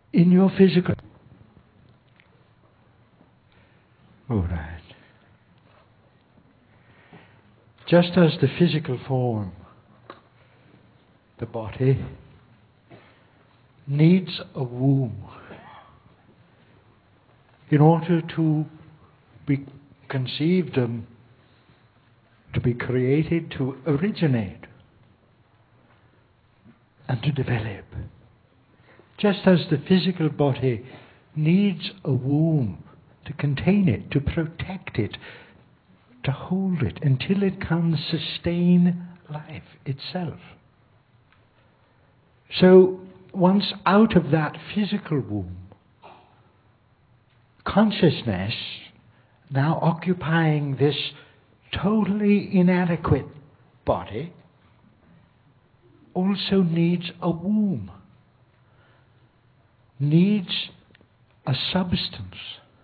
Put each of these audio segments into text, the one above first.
in your physical... All right. Just as the physical form, the body, needs a womb in order to be conceived and to be created, to originate and to develop. Just as the physical body needs a womb to contain it, to protect it, to hold it until it can sustain life itself. So once out of that physical womb, consciousness, now occupying this totally inadequate body, also needs a womb, needs a substance,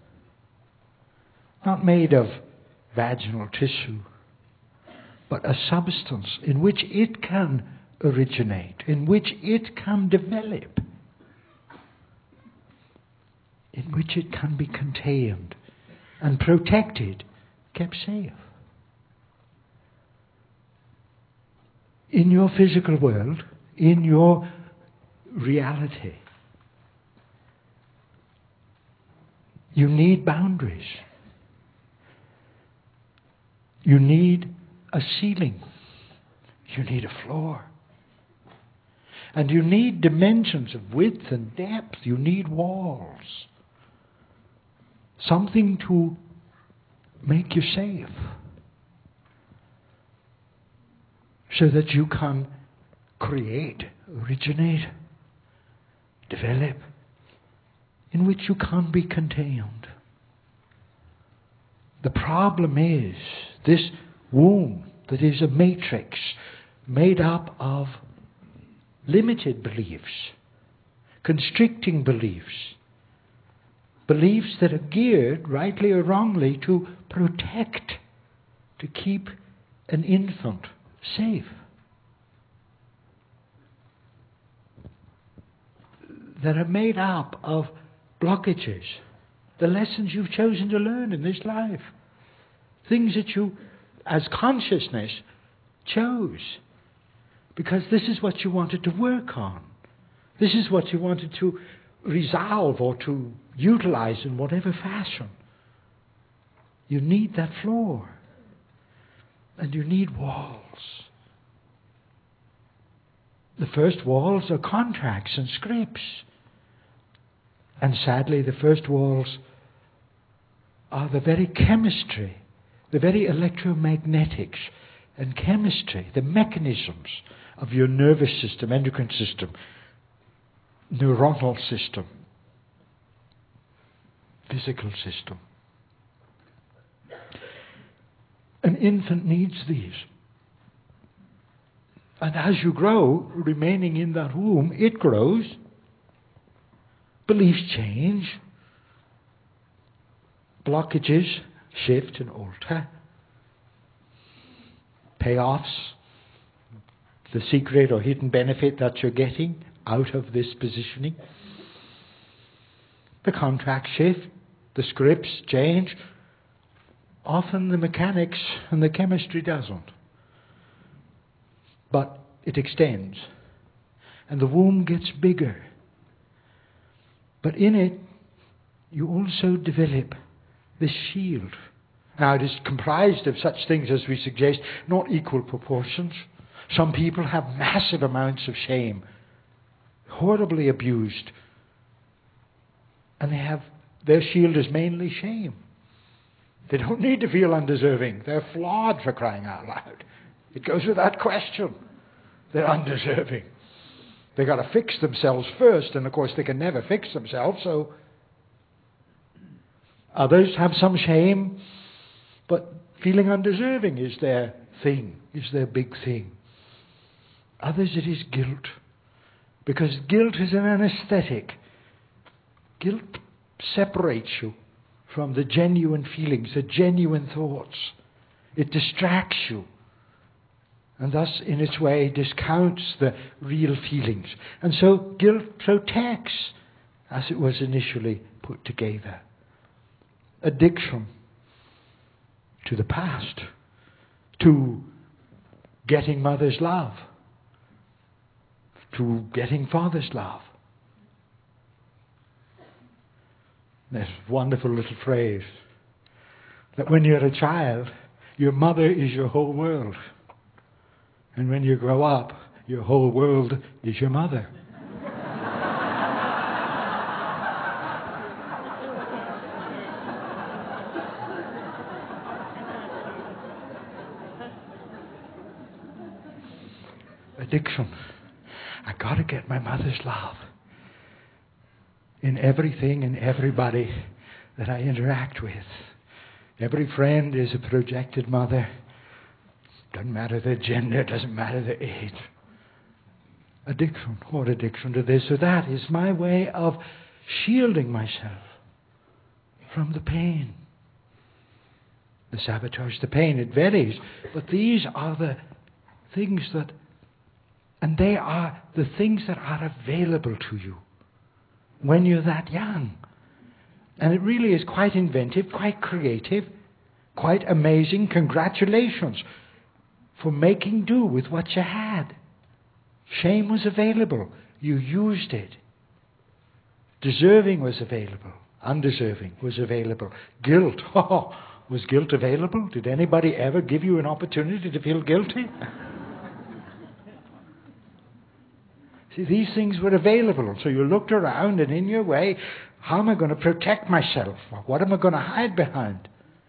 not made of vaginal tissue, but a substance in which it can originate, in which it can develop, in which it can be contained and protected, kept safe. In your physical world, in your reality, you need boundaries. You need a ceiling. You need a floor. And you need dimensions of width and depth. You need walls. Something to make you safe, so that you can create, originate, develop, in which you can be contained. The problem is this womb that is a matrix made up of limited beliefs, constricting beliefs, beliefs that are geared, rightly or wrongly, to protect, to keep an infant safe. That are made up of blockages, the lessons you've chosen to learn in this life, things that you, as consciousness, chose, because this is what you wanted to work on. This is what you wanted to resolve or to utilize in whatever fashion. You need that floor. And you need walls. The first walls are contracts and scripts. And sadly, the first walls are the very chemistry, the very electromagnetics and chemistry, the mechanisms of your nervous system, endocrine system, neuronal system, physical system. An infant needs these. And as you grow, remaining in that womb, it grows. Beliefs change. Blockages shift and alter. Payoffs, the secret or hidden benefit that you're getting out of this positioning. The contracts shift. The scripts change. Often the mechanics and the chemistry doesn't. But it extends. And the womb gets bigger. But in it, you also develop this shield. Now it is comprised of such things as we suggest, not equal proportions. Some people have massive amounts of shame, horribly abused. And their shield is mainly shame. They don't need to feel undeserving. They're flawed, for crying out loud. It goes without question. They're undeserving. They've got to fix themselves first, and of course they can never fix themselves, so others have some shame, but feeling undeserving is their thing, is their big thing. Others it is guilt, because guilt is an anesthetic. Guilt separates you from the genuine feelings, the genuine thoughts. It distracts you, and thus in its way discounts the real feelings. And so guilt protects as it was initially put together. Addiction to the past, to getting mother's love, to getting father's love. This wonderful little phrase that when you're a child, your mother is your whole world. And when you grow up, your whole world is your mother. Addiction. I got to get my mother's love in everything and everybody that I interact with. Every friend is a projected mother. Doesn't matter their gender, doesn't matter their age. Addiction, or addiction to this or that, is my way of shielding myself from the pain. The sabotage, the pain, it varies. But these are the things that, and they are the things that are available to you when you're that young. And it really is quite inventive, quite creative, quite amazing. Congratulations for making do with what you had. Shame was available. You used it. Deserving was available. Undeserving was available. Guilt. Oh, was guilt available? Did anybody ever give you an opportunity to feel guilty? See, these things were available. So you looked around, and in your way, how am I going to protect myself? What am I going to hide behind?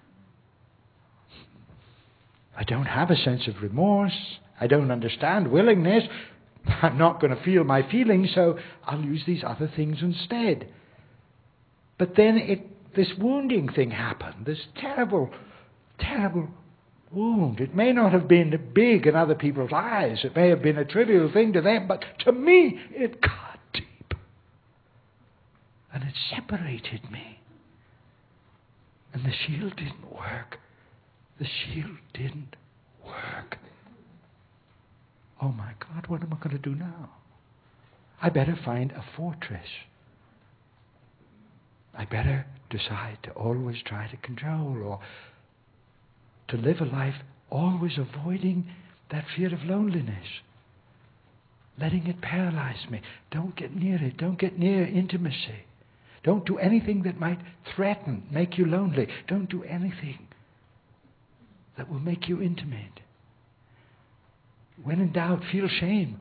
I don't have a sense of remorse. I don't understand willingness. I'm not going to feel my feelings, so I'll use these other things instead. But then this wounding thing happened, this terrible, terrible wound. It may not have been big in other people's eyes. It may have been a trivial thing to them, but to me, it cut deep. And it separated me. And the shield didn't work. The shield didn't work. Oh my God, what am I going to do now? I better find a fortress. I better decide to always try to control, or to live a life always avoiding that fear of loneliness. Letting it paralyze me. Don't get near it. Don't get near intimacy. Don't do anything that might threaten, make you lonely. Don't do anything that will make you intimate. When in doubt, feel shame.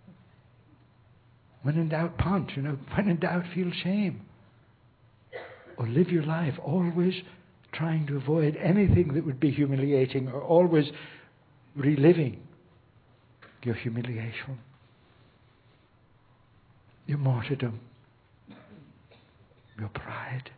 When in doubt, punch. When in doubt, feel shame. Or live your life always trying to avoid anything that would be humiliating, or always reliving your humiliation, your martyrdom, your pride.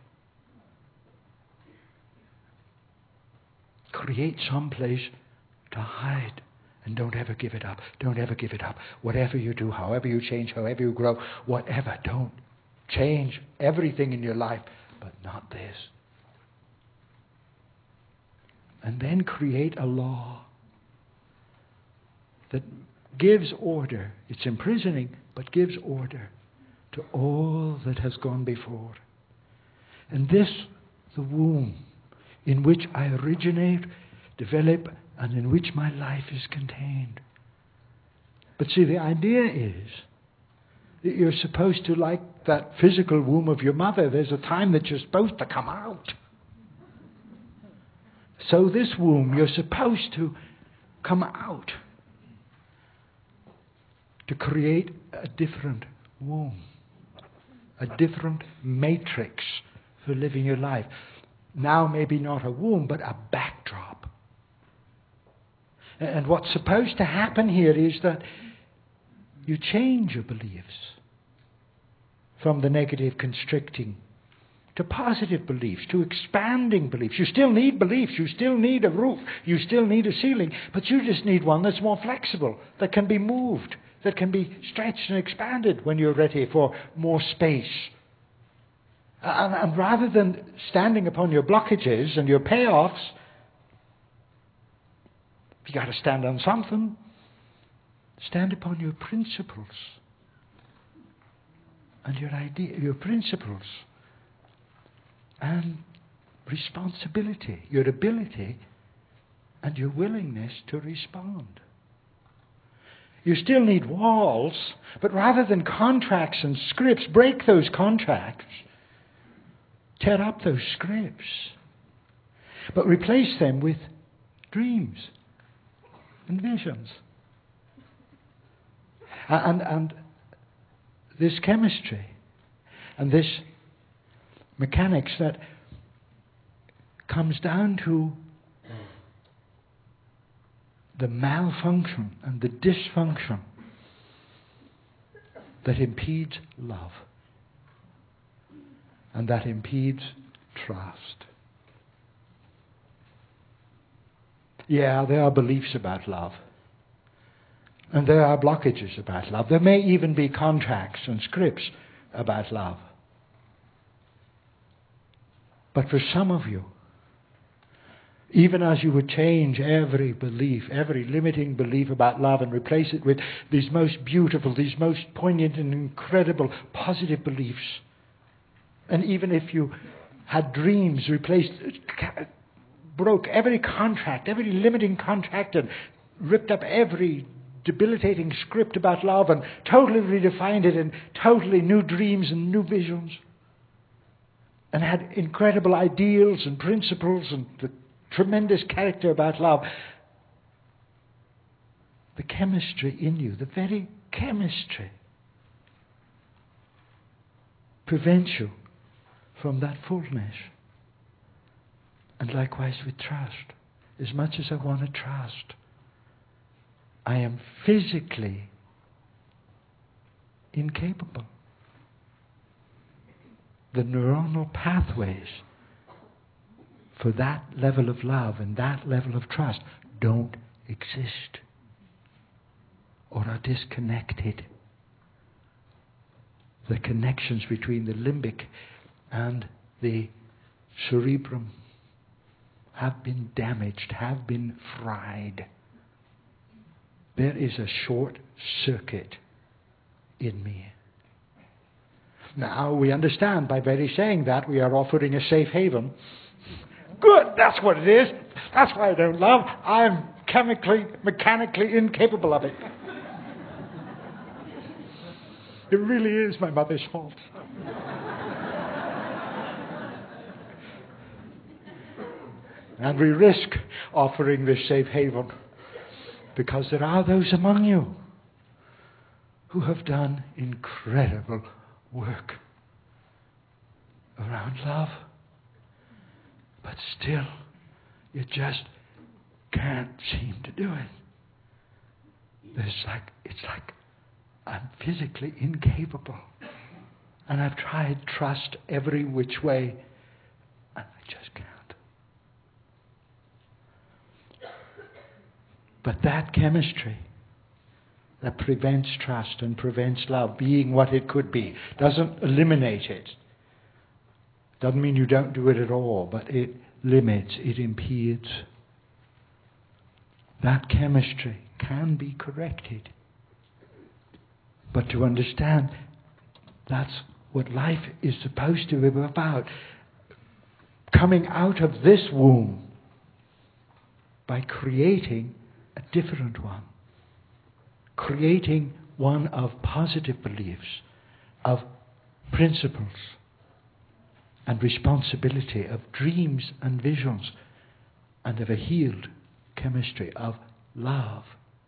Create some place to hide, and don't ever give it up. Don't ever give it up. Whatever you do, however you change, however you grow, whatever, don't change everything in your life, but not this. And then create a law that gives order. It's imprisoning, but gives order to all that has gone before. And this, the womb in which I originate, develop, and in which my life is contained. But see, the idea is that you're supposed to, like that physical womb of your mother, there's a time that you're supposed to come out. So this womb, you're supposed to come out to create a different womb, a different matrix for living your life. Now maybe not a womb, but a backdrop. And what's supposed to happen here is that you change your beliefs from the negative, constricting, to positive beliefs, to expanding beliefs. You still need beliefs. You still need a roof. You still need a ceiling. But you just need one that's more flexible, that can be moved, that can be stretched and expanded when you're ready for more space. And rather than standing upon your blockages and your payoffs, you got to stand on something. Stand upon your principles. and your idea, your principles, and responsibility, your ability and your willingness to respond. You still need walls, but rather than contracts and scripts, break those contracts, tear up those scripts, but replace them with dreams and visions. And this chemistry and this mechanics that comes down to the malfunction and the dysfunction that impedes love and that impedes trust. Yeah, there are beliefs about love. And there are blockages about love. There may even be contracts and scripts about love. But for some of you, even as you would change every belief, every limiting belief about love and replace it with these most beautiful, these most poignant and incredible positive beliefs, and even if you had dreams, broke every contract, every limiting contract, and ripped up every debilitating script about love and totally redefined it in totally new dreams and new visions, and had incredible ideals and principles and the tremendous character about love, the chemistry in you, the very chemistry, prevents you from that fullness. And likewise with trust. As much as I want to trust, I am physically incapable. The neuronal pathways for that level of love and that level of trust don't exist or are disconnected. The connections between the limbic and the cerebrum have been damaged, have been fried. There is a short circuit in me. Now, we understand by very saying that we are offering a safe haven. Good, that's what it is. That's why I don't love. I'm chemically, mechanically incapable of it. It really is my mother's fault. And we risk offering this safe haven because there are those among you who have done incredible work around love. But still, you just can't seem to do it. It's like I'm physically incapable. And I've tried trust every which way, and I just can't. But that chemistry that prevents trust and prevents love being what it could be, doesn't eliminate it. Doesn't mean you don't do it at all, but it limits, it impedes. That chemistry can be corrected. But to understand, that's what life is supposed to be about. Coming out of this womb by creating a different one. Creating one of positive beliefs, of principles and responsibility, of dreams and visions, and of a healed chemistry of love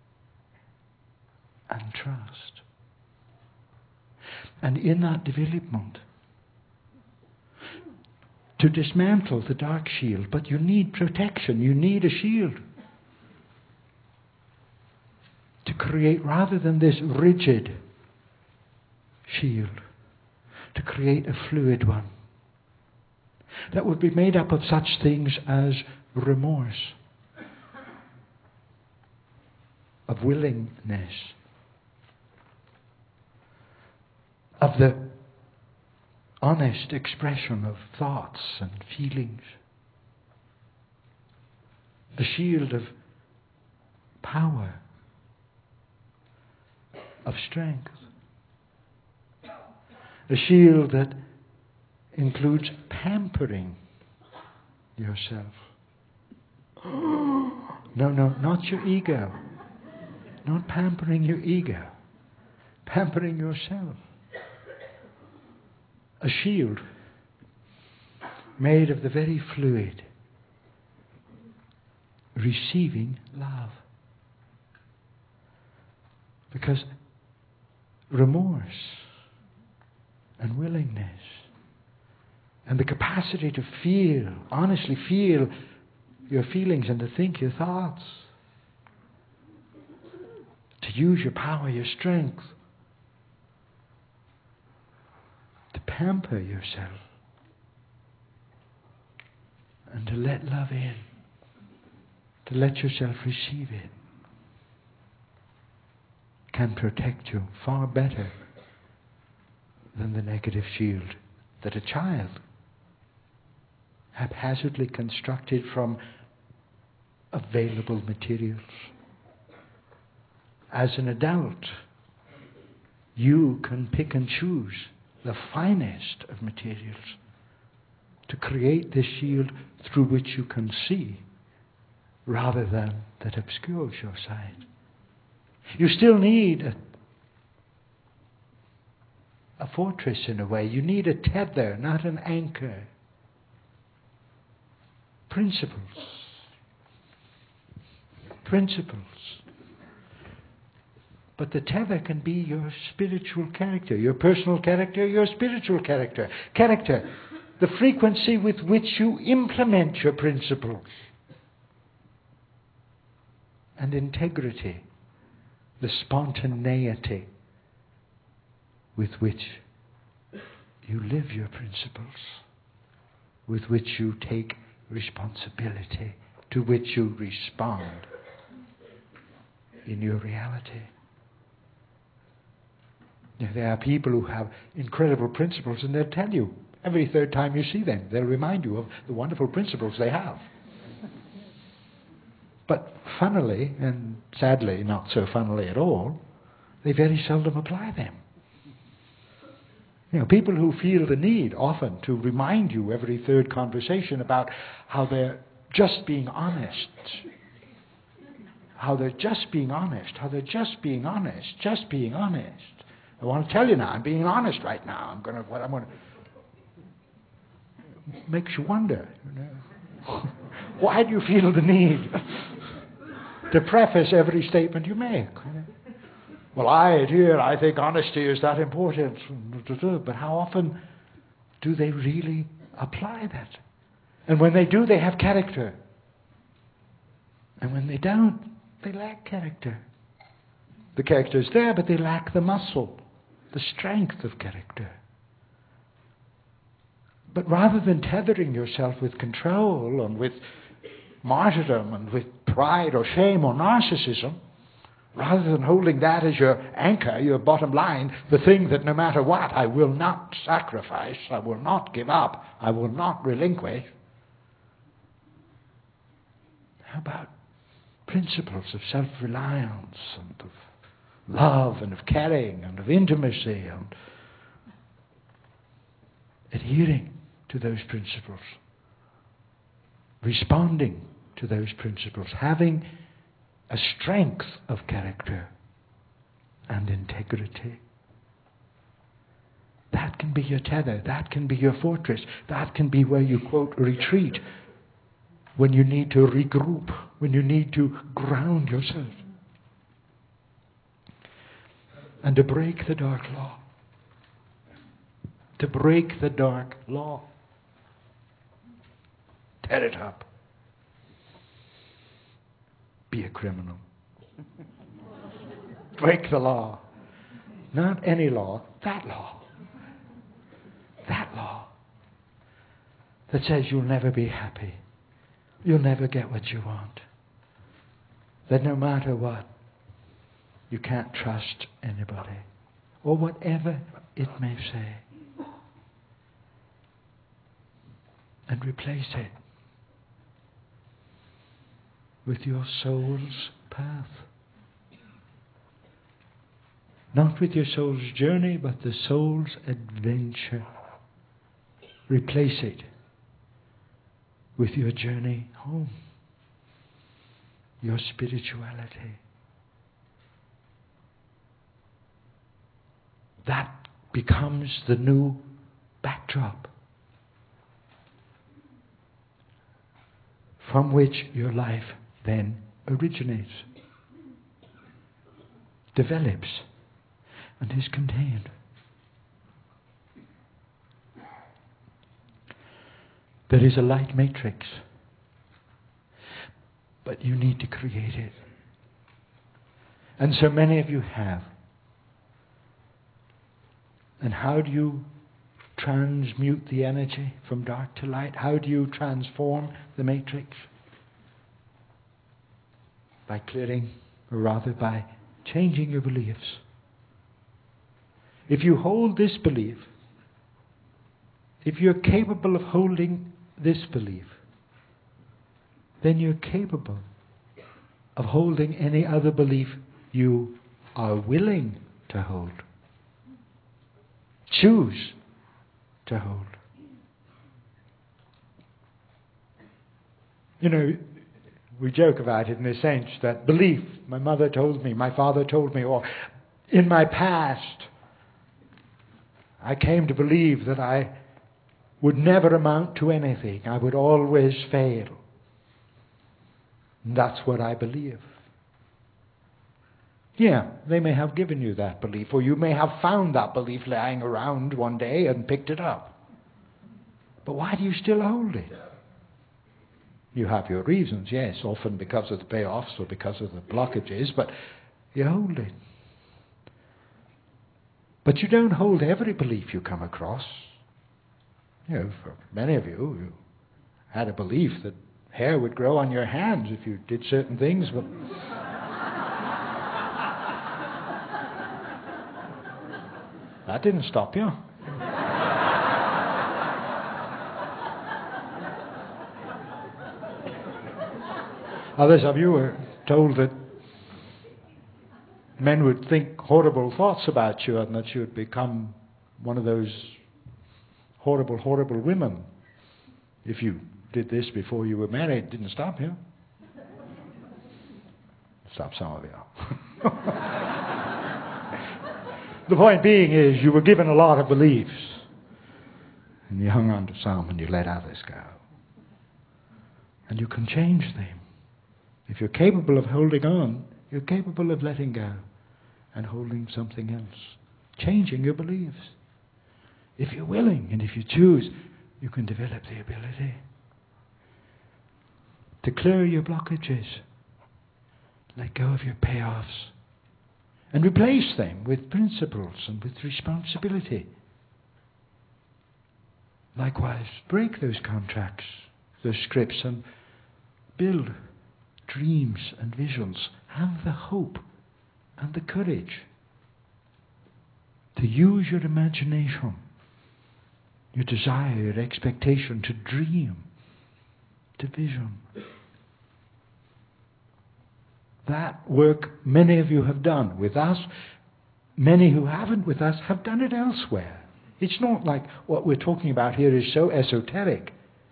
and trust. And in that development, to dismantle the dark shield, but you need protection, you need a shield. To create, rather than this rigid shield, to create a fluid one that would be made up of such things as remorse, of willingness, of the honest expression of thoughts and feelings, the shield of power, of strength. A shield that includes pampering yourself. No, not your ego. Not pampering your ego. Pampering yourself. A shield made of the very fluid, receiving love. Because remorse and willingness and the capacity to feel, honestly feel your feelings and to think your thoughts, to use your power, your strength, to pamper yourself and to let love in, to let yourself receive it, can protect you far better than the negative shield that a child, haphazardly constructed from available materials. As an adult, you can pick and choose the finest of materials to create this shield through which you can see, rather than that obscures your sight. You still need a fortress in a way. You need a tether, not an anchor. Principles. But the tether can be your spiritual character, your personal character, your spiritual character. Character, the frequency with which you implement your principles. And integrity, the spontaneity with which you live your principles, with which you take responsibility, to which you respond in your reality. There are people who have incredible principles, and they'll tell you every third time you see them, they'll remind you of the wonderful principles they have. But funnily, and sadly not so funnily at all, they very seldom apply them. People who feel the need often to remind you every third conversation about how they're just being honest. How they're just being honest. I want to tell you now, I'm being honest right now. Makes you wonder, why do you feel the need to preface every statement you make? Well, I think honesty is that important. But how often do they really apply that? And when they do, they have character. And when they don't, they lack character. The character is there, but they lack the muscle, the strength of character. But rather than tethering yourself with control and with martyrdom and with pride or shame or narcissism, rather than holding that as your anchor, your bottom line, the thing that no matter what, I will not sacrifice, I will not give up, I will not relinquish. How about principles of self-reliance and of love and of caring and of intimacy and adhering to those principles, responding to those principles, having a strength of character and integrity. That can be your tether, that can be your fortress, that can be where you, quote, retreat when you need to regroup, when you need to ground yourself. And to break the dark law. To break the dark law. Tear it up. Be a criminal. Break the law. Not any law, that law. That law that says you'll never be happy. You'll never get what you want. That no matter what, you can't trust anybody. Or whatever it may say. And replace it with your soul's path. Not with your soul's journey, but the soul's adventure. Replace it with your journey home, your spirituality. That becomes the new backdrop from which your life then originates, develops, and is contained. There is a light matrix, but you need to create it. And so many of you have. And how do you transmute the energy from dark to light? How do you transform the matrix? By clearing, or rather by changing your beliefs. If you hold this belief, if you're capable of holding this belief, then you're capable of holding any other belief you are willing to hold. Choose to hold. You know, we joke about it in a sense that belief, my mother told me, my father told me, or in my past, I came to believe that I would never amount to anything. I would always fail. And that's what I believe. Yeah, they may have given you that belief, or you may have found that belief lying around one day and picked it up. But why do you still hold it? You have your reasons, yes, often because of the payoffs or because of the blockages, but you hold it. But you don't hold every belief you come across. You know, for many of you, you had a belief that hair would grow on your hands if you did certain things, but that didn't stop you. Others of you were told that men would think horrible thoughts about you and that you would become one of those horrible, horrible women. If you did this before you were married, it didn't stop you. Stop some of you. The point being is you were given a lot of beliefs and you hung on to some and you let others go. And you can change them. If you're capable of holding on, you're capable of letting go and holding something else. Changing your beliefs. If you're willing and if you choose, you can develop the ability to clear your blockages. Let go of your payoffs. And replace them with principles and with responsibility. Likewise, break those contracts, those scripts, and build dreams and visions. Have the hope and the courage to use your imagination, your desire, your expectation to dream, to vision. That work many of you have done with us. Many who haven't with us have done it elsewhere. It's not like what we're talking about here is so esoteric.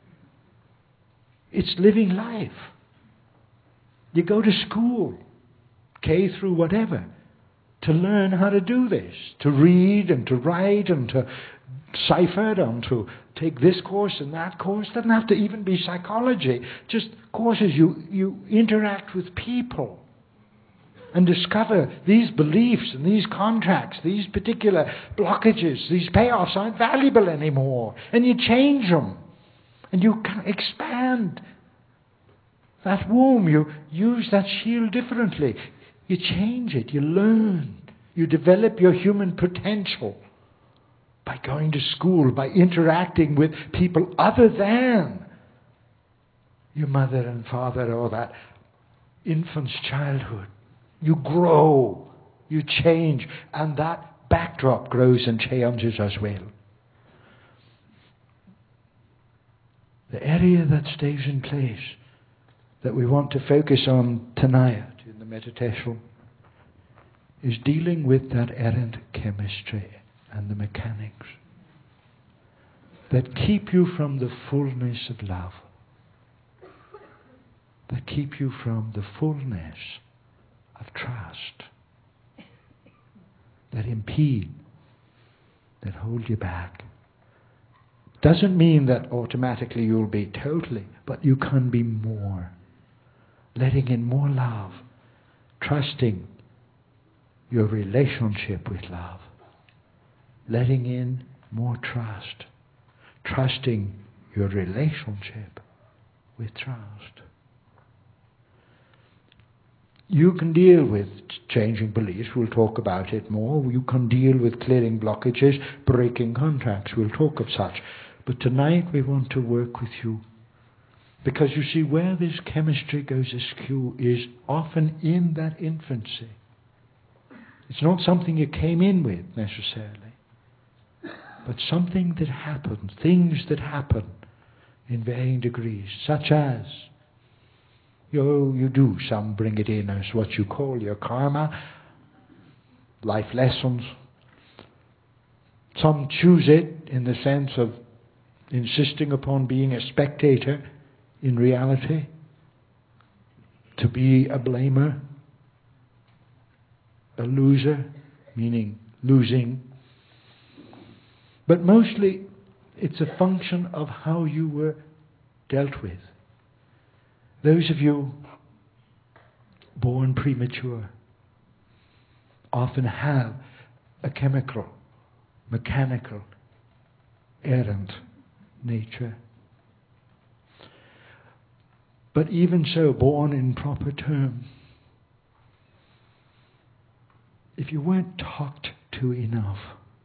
It's living life. You go to school, K through whatever, to learn how to do this, to read and to write and to cipher and to take this course and that course. It doesn't have to even be psychology. Just courses you interact with people and discover these beliefs and these contracts, these particular blockages, these payoffs aren't valuable anymore. And you change them. And you can expand that womb. You use that shield differently. You change it. You learn. You develop your human potential by going to school, by interacting with people other than your mother and father or that infant's childhood. You grow, you change, and that backdrop grows and changes as well. The area that stays in place that we want to focus on tonight in the meditation is dealing with that errant chemistry and the mechanics that keep you from the fullness of love, that keep you from the fullness of trust, that impede, that hold you back. Doesn't mean that automatically you'll be totally, but you can be more. Letting in more love, trusting your relationship with love, letting in more trust, trusting your relationship with trust. You can deal with changing beliefs, we'll talk about it more. You can deal with clearing blockages, breaking contracts, we'll talk of such. But tonight we want to work with you. Because you see, where this chemistry goes askew is often in that infancy. It's not something you came in with necessarily, but something that happens, things that happen in varying degrees, such as, you do, some bring it in as what you call your karma, life lessons. Some choose it in the sense of insisting upon being a spectator in reality, to be a blamer, a loser, meaning losing. But mostly it's a function of how you were dealt with. Those of you born premature often have a chemical, mechanical, errant nature. But even so, born in proper term, if you weren't talked to enough,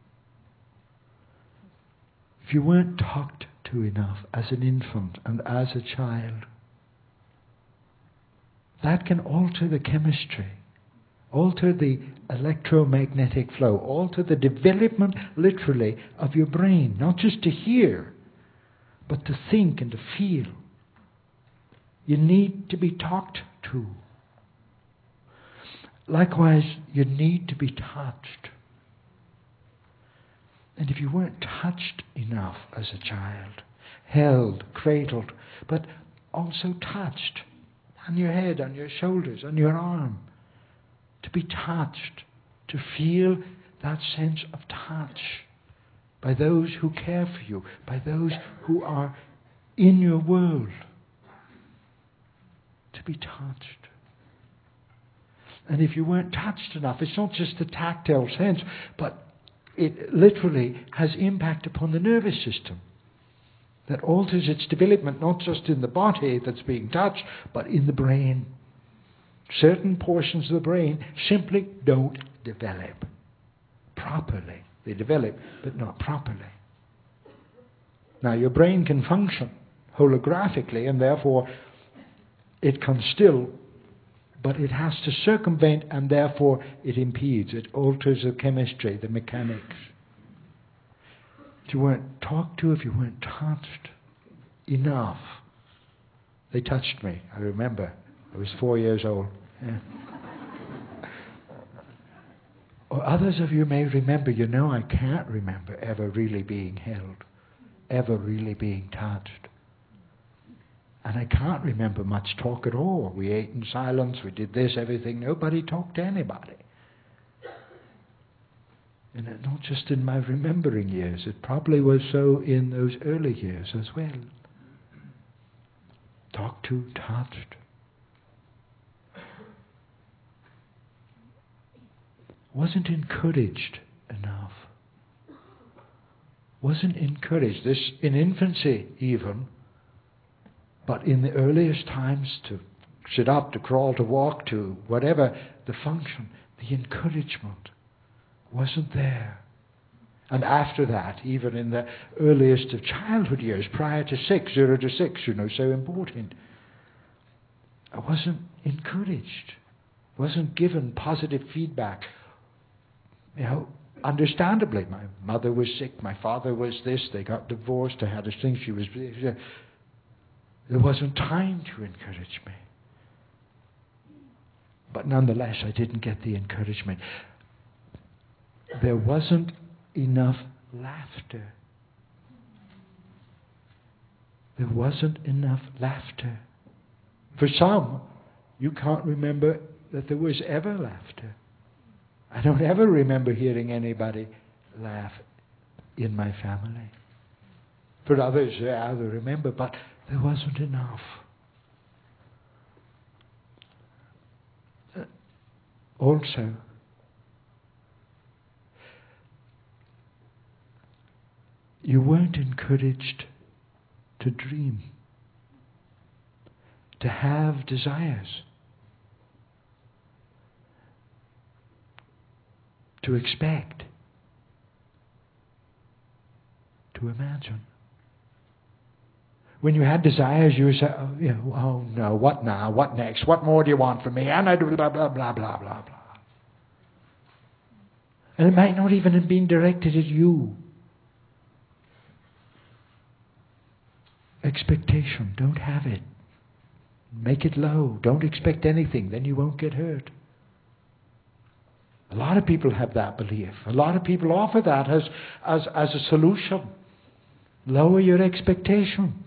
if you weren't talked to enough as an infant and as a child, that can alter the chemistry, alter the electromagnetic flow, alter the development, literally, of your brain, not just to hear, but to think and to feel. You need to be talked to. Likewise, you need to be touched. And if you weren't touched enough as a child, held, cradled, but also touched on your head, on your shoulders, on your arm, to be touched, to feel that sense of touch by those who care for you, by those who are in your world, to be touched. And if you weren't touched enough, it's not just the tactile sense, but it literally has impact upon the nervous system that alters its development, not just in the body that's being touched, but in the brain. Certain portions of the brain simply don't develop properly. They develop, but not properly. Now, your brain can function holographically, and therefore it can still, but it has to circumvent, and therefore it impedes. It alters the chemistry, the mechanics. If you weren't talked to, if you weren't touched enough. They touched me, I remember. I was 4 years old. Yeah. Or others of you may remember, I can't remember ever really being held, ever really being touched. And I can't remember much talk at all. We ate in silence, we did this, everything. Nobody talked to anybody. And not just in my remembering years, it probably was so in those early years as well. Talked to, touched. Wasn't encouraged enough. Wasn't encouraged. This in infancy even, but in the earliest times, to sit up, to crawl, to walk, to whatever the function, the encouragement wasn't there. And after that, even in the earliest of childhood years, prior to 0 to 6, so important, I wasn't encouraged, wasn't given positive feedback. Understandably, my mother was sick, my father was this, they got divorced, I had this thing, she was... There wasn't time to encourage me. But nonetheless, I didn't get the encouragement. There wasn't enough laughter. There wasn't enough laughter. For some, you can't remember that there was ever laughter. I don't ever remember hearing anybody laugh in my family. For others, yeah, they remember, but there wasn't enough. Also, you weren't encouraged to dream, to have desires, to expect, to imagine. When you had desires, you would say, oh no, what now, what next, what more do you want from me, and I do blah, blah, blah, blah, blah, blah. And it might not even have been directed at you. Expectation, don't have it. Make it low, don't expect anything, then you won't get hurt. A lot of people have that belief. A lot of people offer that as a solution. Lower your expectation.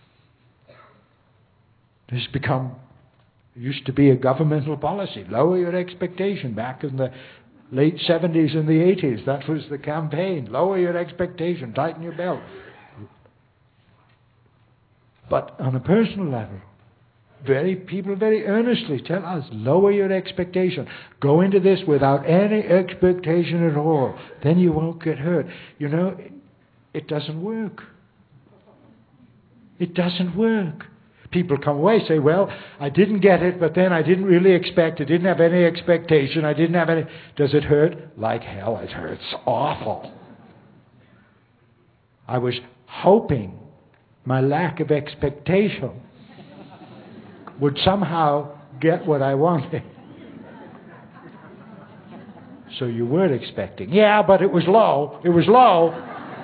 This used to be a governmental policy. Lower your expectation. Back in the late 70s and the 80s, that was the campaign. Lower your expectation, tighten your belt. But on a personal level, people very earnestly tell us, lower your expectation. Go into this without any expectation at all. Then you won't get hurt. You know, it doesn't work. It doesn't work. People come away and say, well, I didn't get it, but then I didn't really expect. I didn't have any expectation. I didn't have any. Does it hurt? Like hell, it hurts. Awful. I was hoping my lack of expectation would somehow get what I wanted. So you weren't expecting. Yeah, but it was low. It was low.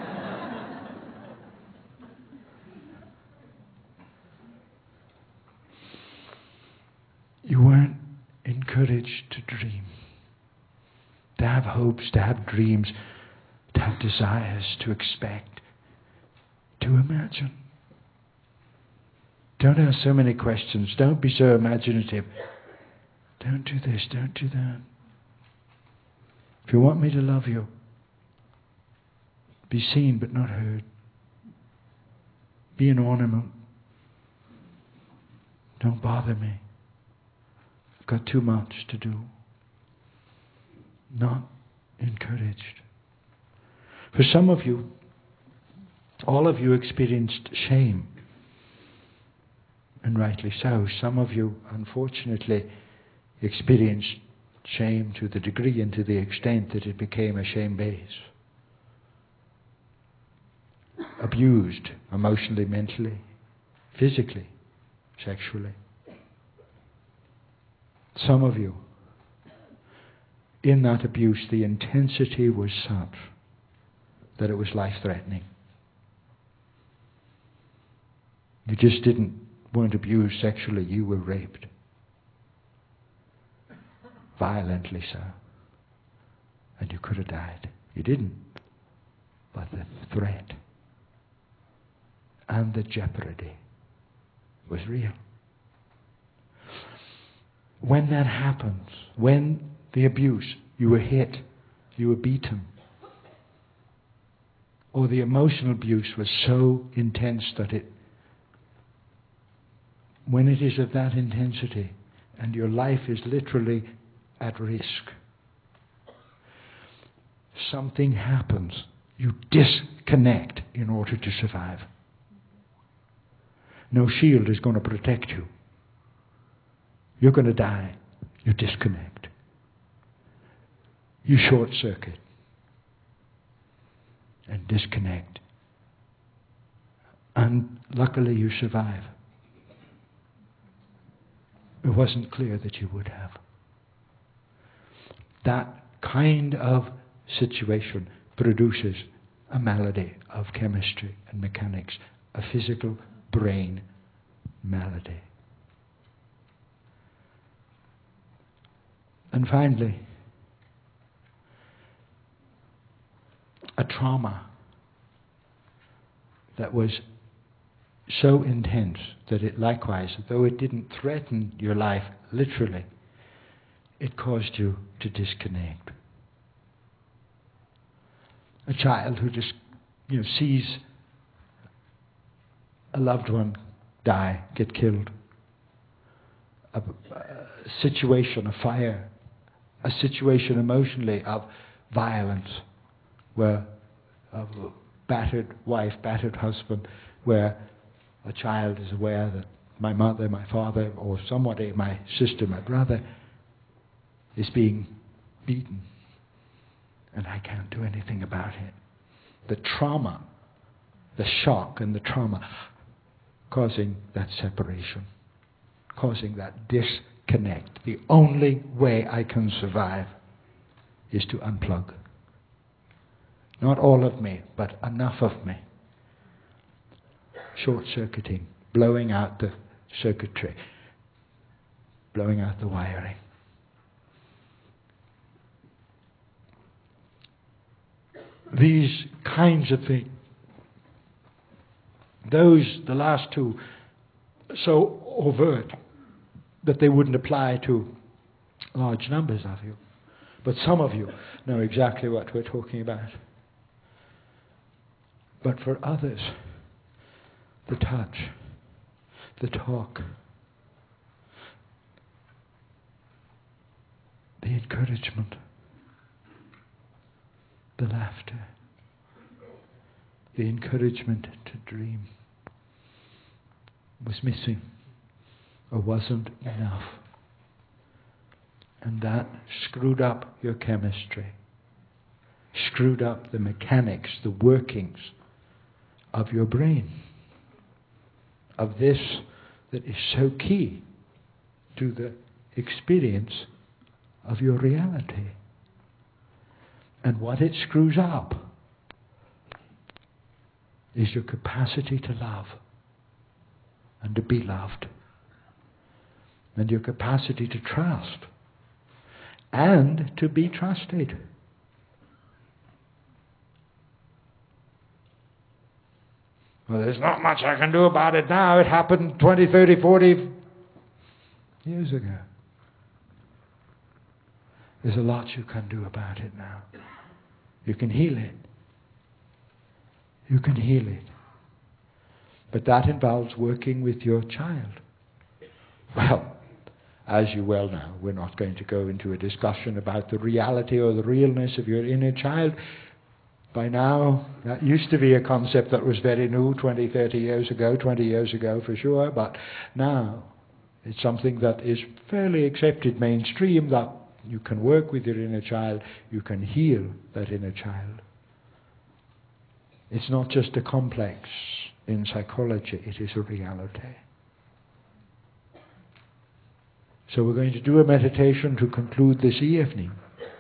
You weren't encouraged to dream, to have hopes, to have dreams, to have desires, to expect, to imagine. Don't ask so many questions. Don't be so imaginative. Don't do this, don't do that. If you want me to love you, be seen but not heard. Be an ornament. Don't bother me. I've got too much to do. Not encouraged. For some of you, all of you experienced shame. And rightly so. Some of you, unfortunately, experienced shame to the degree and to the extent that it became a shame base. Abused emotionally, mentally, physically, sexually. Some of you, in that abuse, the intensity was such that it was life-threatening. You just weren't abused sexually, you were raped. Violently so. And you could have died. You didn't. But the threat and the jeopardy was real. When that happens, when the abuse, you were hit, you were beaten, or the emotional abuse was so intense that when it is of that intensity and your life is literally at risk, something happens. You disconnect in order to survive. No shield is going to protect you. You're going to die. You disconnect. You short circuit and disconnect. And luckily you survive. It wasn't clear that you would have. That kind of situation produces a malady of chemistry and mechanics, a physical brain malady. And finally, a trauma that was so intense that it likewise, though it didn't threaten your life literally, it caused you to disconnect. A child who just sees a loved one die, get killed. A situation of fire, a situation emotionally of violence, where a battered wife, battered husband, where a child is aware that my mother, my father, or somebody, my sister, my brother, is being beaten, and I can't do anything about it. The trauma, the shock and the trauma, causing that separation, causing that disconnect. The only way I can survive is to unplug. Not all of me, but enough of me. Short-circuiting, blowing out the circuitry, blowing out the wiring. These kinds of things, the last two, so overt that they wouldn't apply to large numbers of you. But some of you know exactly what we're talking about. But for others, the touch, the talk, the encouragement, the laughter, the encouragement to dream was missing or wasn't enough. And that screwed up your chemistry, screwed up the mechanics, the workings of your brain, of this that is so key to the experience of your reality. And what it screws up is your capacity to love and to be loved, and your capacity to trust and to be trusted. Well, there's not much I can do about it now. It happened 20, 30, 40 years ago. There's a lot you can do about it now. You can heal it. You can heal it. But that involves working with your child. Well, as you well know, we're not going to go into a discussion about the reality or the realness of your inner child. By now, that used to be a concept that was very new 20, 30 years ago, 20 years ago for sure, but now it's something that is fairly accepted mainstream, that you can work with your inner child, you can heal that inner child. It's not just a complex in psychology, it is a reality. So we're going to do a meditation to conclude this evening.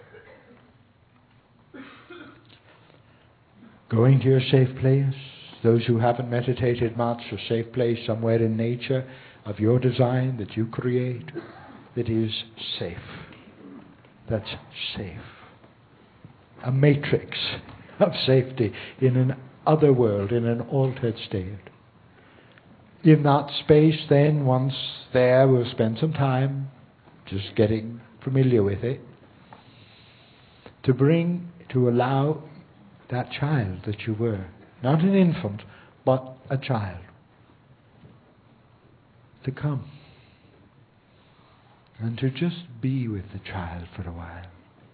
Going to your safe place, those who haven't meditated much, a safe place somewhere in nature of your design that you create, that is safe. That's safe. A matrix of safety in an other world, in an altered state. In that space then, once there, we'll spend some time just getting familiar with it, to allow that child that you were, not an infant, but a child, to come and to just be with the child for a while.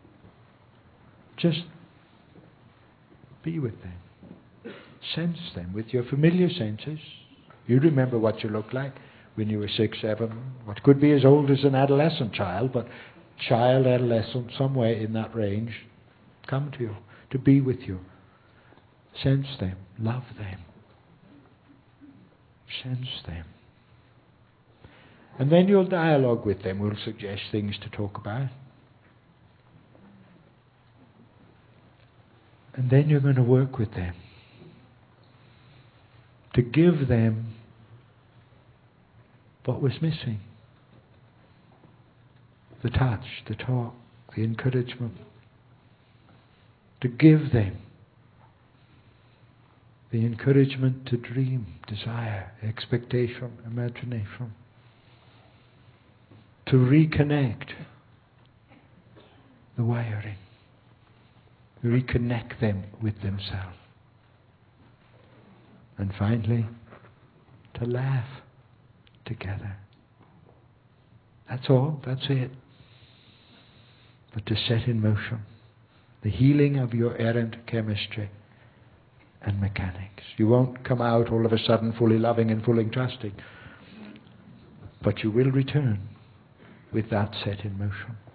Just be with them. Sense them with your familiar senses. You remember what you looked like when you were 6, 7, what could be as old as an adolescent child, but child, adolescent, somewhere in that range, come to you, to be with you. Sense them, love them. Sense them. And then you'll dialogue with them. We'll suggest things to talk about. And then you're going to work with them to give them what was missing. the touch, the talk, the encouragement. To give them the encouragement to dream, desire, expectation, imagination. To reconnect the wiring. Reconnect them with themselves. And finally, to laugh together. That's all, that's it. But to set in motion the healing of your errant chemistry and mechanics. You won't come out all of a sudden fully loving and fully trusting, but you will return with that set in motion.